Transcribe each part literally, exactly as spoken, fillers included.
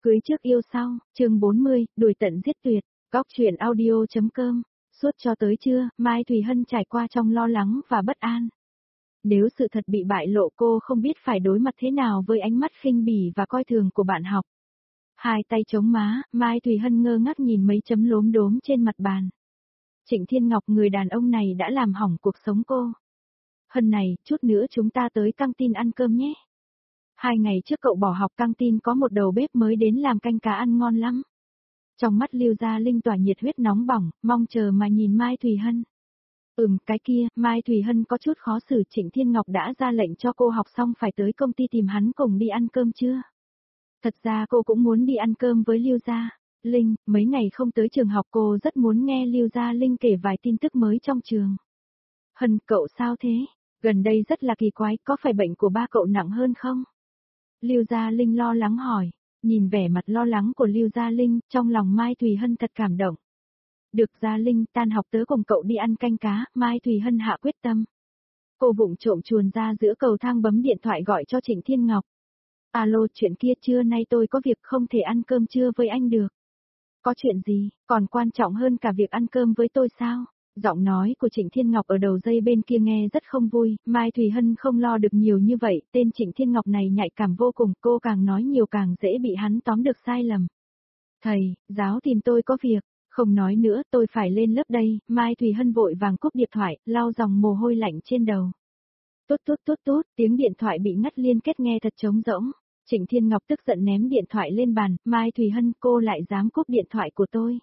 Cưới trước yêu sau, chương bốn mươi, đuổi tận giết tuyệt, góc truyện audio.com, suốt cho tới trưa, Mai Thùy Hân trải qua trong lo lắng và bất an. Nếu sự thật bị bại lộ cô không biết phải đối mặt thế nào với ánh mắt khinh bỉ và coi thường của bạn học. Hai tay chống má, Mai Thùy Hân ngơ ngác nhìn mấy chấm lốm đốm trên mặt bàn. Trịnh Thiên Ngọc, người đàn ông này đã làm hỏng cuộc sống cô. Hân này, chút nữa chúng ta tới căng tin ăn cơm nhé. Hai ngày trước cậu bỏ học căng tin có một đầu bếp mới đến làm canh cá ăn ngon lắm. Trong mắt Lưu Gia Linh tỏa nhiệt huyết nóng bỏng, mong chờ mà nhìn Mai Thùy Hân. Ừm, cái kia, Mai Thùy Hân có chút khó xử. Trịnh Thiên Ngọc đã ra lệnh cho cô học xong phải tới công ty tìm hắn cùng đi ăn cơm chưa? Thật ra cô cũng muốn đi ăn cơm với Lưu Gia Linh, mấy ngày không tới trường học cô rất muốn nghe Lưu Gia Linh kể vài tin tức mới trong trường. Hân, cậu sao thế? Gần đây rất là kỳ quái, có phải bệnh của ba cậu nặng hơn không? Lưu Gia Linh lo lắng hỏi, nhìn vẻ mặt lo lắng của Lưu Gia Linh, trong lòng Mai Thùy Hân thật cảm động. Được Gia Linh, tan học tớ cùng cậu đi ăn canh cá, Mai Thùy Hân hạ quyết tâm. Cô vụng trộm chuồn ra giữa cầu thang bấm điện thoại gọi cho Trịnh Thiên Ngọc. Alo, chuyện kia, trưa nay tôi có việc không thể ăn cơm trưa với anh được. Có chuyện gì, còn quan trọng hơn cả việc ăn cơm với tôi sao? Giọng nói của Trịnh Thiên Ngọc ở đầu dây bên kia nghe rất không vui, Mai Thùy Hân không lo được nhiều như vậy, tên Trịnh Thiên Ngọc này nhạy cảm vô cùng, cô càng nói nhiều càng dễ bị hắn tóm được sai lầm. Thầy, giáo tìm tôi có việc, không nói nữa, tôi phải lên lớp đây. Mai Thùy Hân vội vàng cúp điện thoại, lau dòng mồ hôi lạnh trên đầu. Tút tút tút tút, tiếng điện thoại bị ngắt liên kết nghe thật trống rỗng. Trịnh Thiên Ngọc tức giận ném điện thoại lên bàn, Mai Thùy Hân, cô lại dám cúp điện thoại của tôi.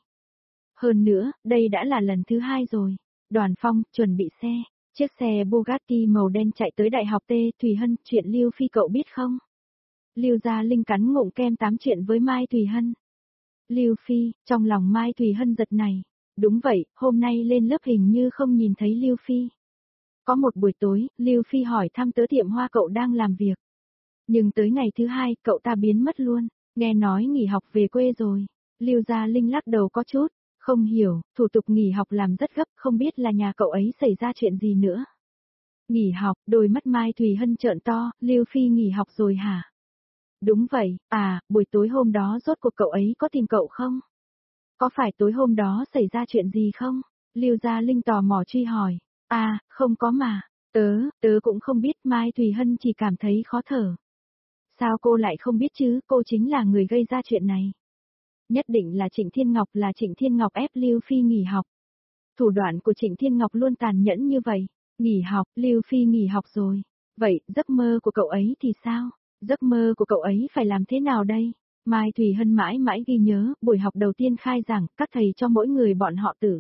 Hơn nữa, đây đã là lần thứ hai rồi. Đoàn Phong, chuẩn bị xe. Chiếc xe Bugatti màu đen chạy tới Đại học T. Thùy Hân, chuyện Lưu Phi cậu biết không? Lưu Gia Linh cắn ngụm kem tám chuyện với Mai Thùy Hân. Lưu Phi, trong lòng Mai Thùy Hân giật này. Đúng vậy, hôm nay lên lớp hình như không nhìn thấy Lưu Phi. Có một buổi tối, Lưu Phi hỏi thăm tớ tiệm hoa cậu đang làm việc. Nhưng tới ngày thứ hai, cậu ta biến mất luôn, nghe nói nghỉ học về quê rồi. Lưu Gia Linh lắc đầu có chút, không hiểu, thủ tục nghỉ học làm rất gấp, không biết là nhà cậu ấy xảy ra chuyện gì nữa. Nghỉ học, đôi mắt Mai Thùy Hân trợn to, Lưu Phi nghỉ học rồi hả? Đúng vậy, à, buổi tối hôm đó rốt cuộc cậu ấy có tìm cậu không? Có phải tối hôm đó xảy ra chuyện gì không? Lưu Gia Linh tò mò truy hỏi, à, không có mà, tớ, tớ cũng không biết. Mai Thùy Hân chỉ cảm thấy khó thở. Sao cô lại không biết chứ, cô chính là người gây ra chuyện này. Nhất định là Trịnh Thiên Ngọc, là Trịnh Thiên Ngọc ép Lưu Phi nghỉ học. Thủ đoạn của Trịnh Thiên Ngọc luôn tàn nhẫn như vậy. Nghỉ học, Lưu Phi nghỉ học rồi. Vậy, giấc mơ của cậu ấy thì sao? Giấc mơ của cậu ấy phải làm thế nào đây? Mai Thùy Hân mãi mãi ghi nhớ, buổi học đầu tiên khai giảng, các thầy cho mỗi người bọn họ tử.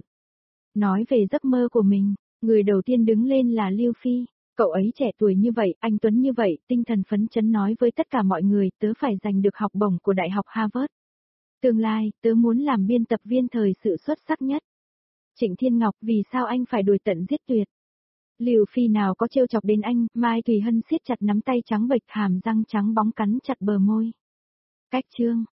Nói về giấc mơ của mình, người đầu tiên đứng lên là Lưu Phi. Cậu ấy trẻ tuổi như vậy, anh tuấn như vậy, tinh thần phấn chấn nói với tất cả mọi người, tớ phải giành được học bổng của Đại học Harvard. Tương lai, tớ muốn làm biên tập viên thời sự xuất sắc nhất. Trịnh Thiên Ngọc, vì sao anh phải đuổi tận giết tuyệt? Lưu Phi nào có trêu chọc đến anh? Mai Thùy Hân siết chặt nắm tay trắng bệch, hàm răng trắng bóng cắn chặt bờ môi. Cách chương,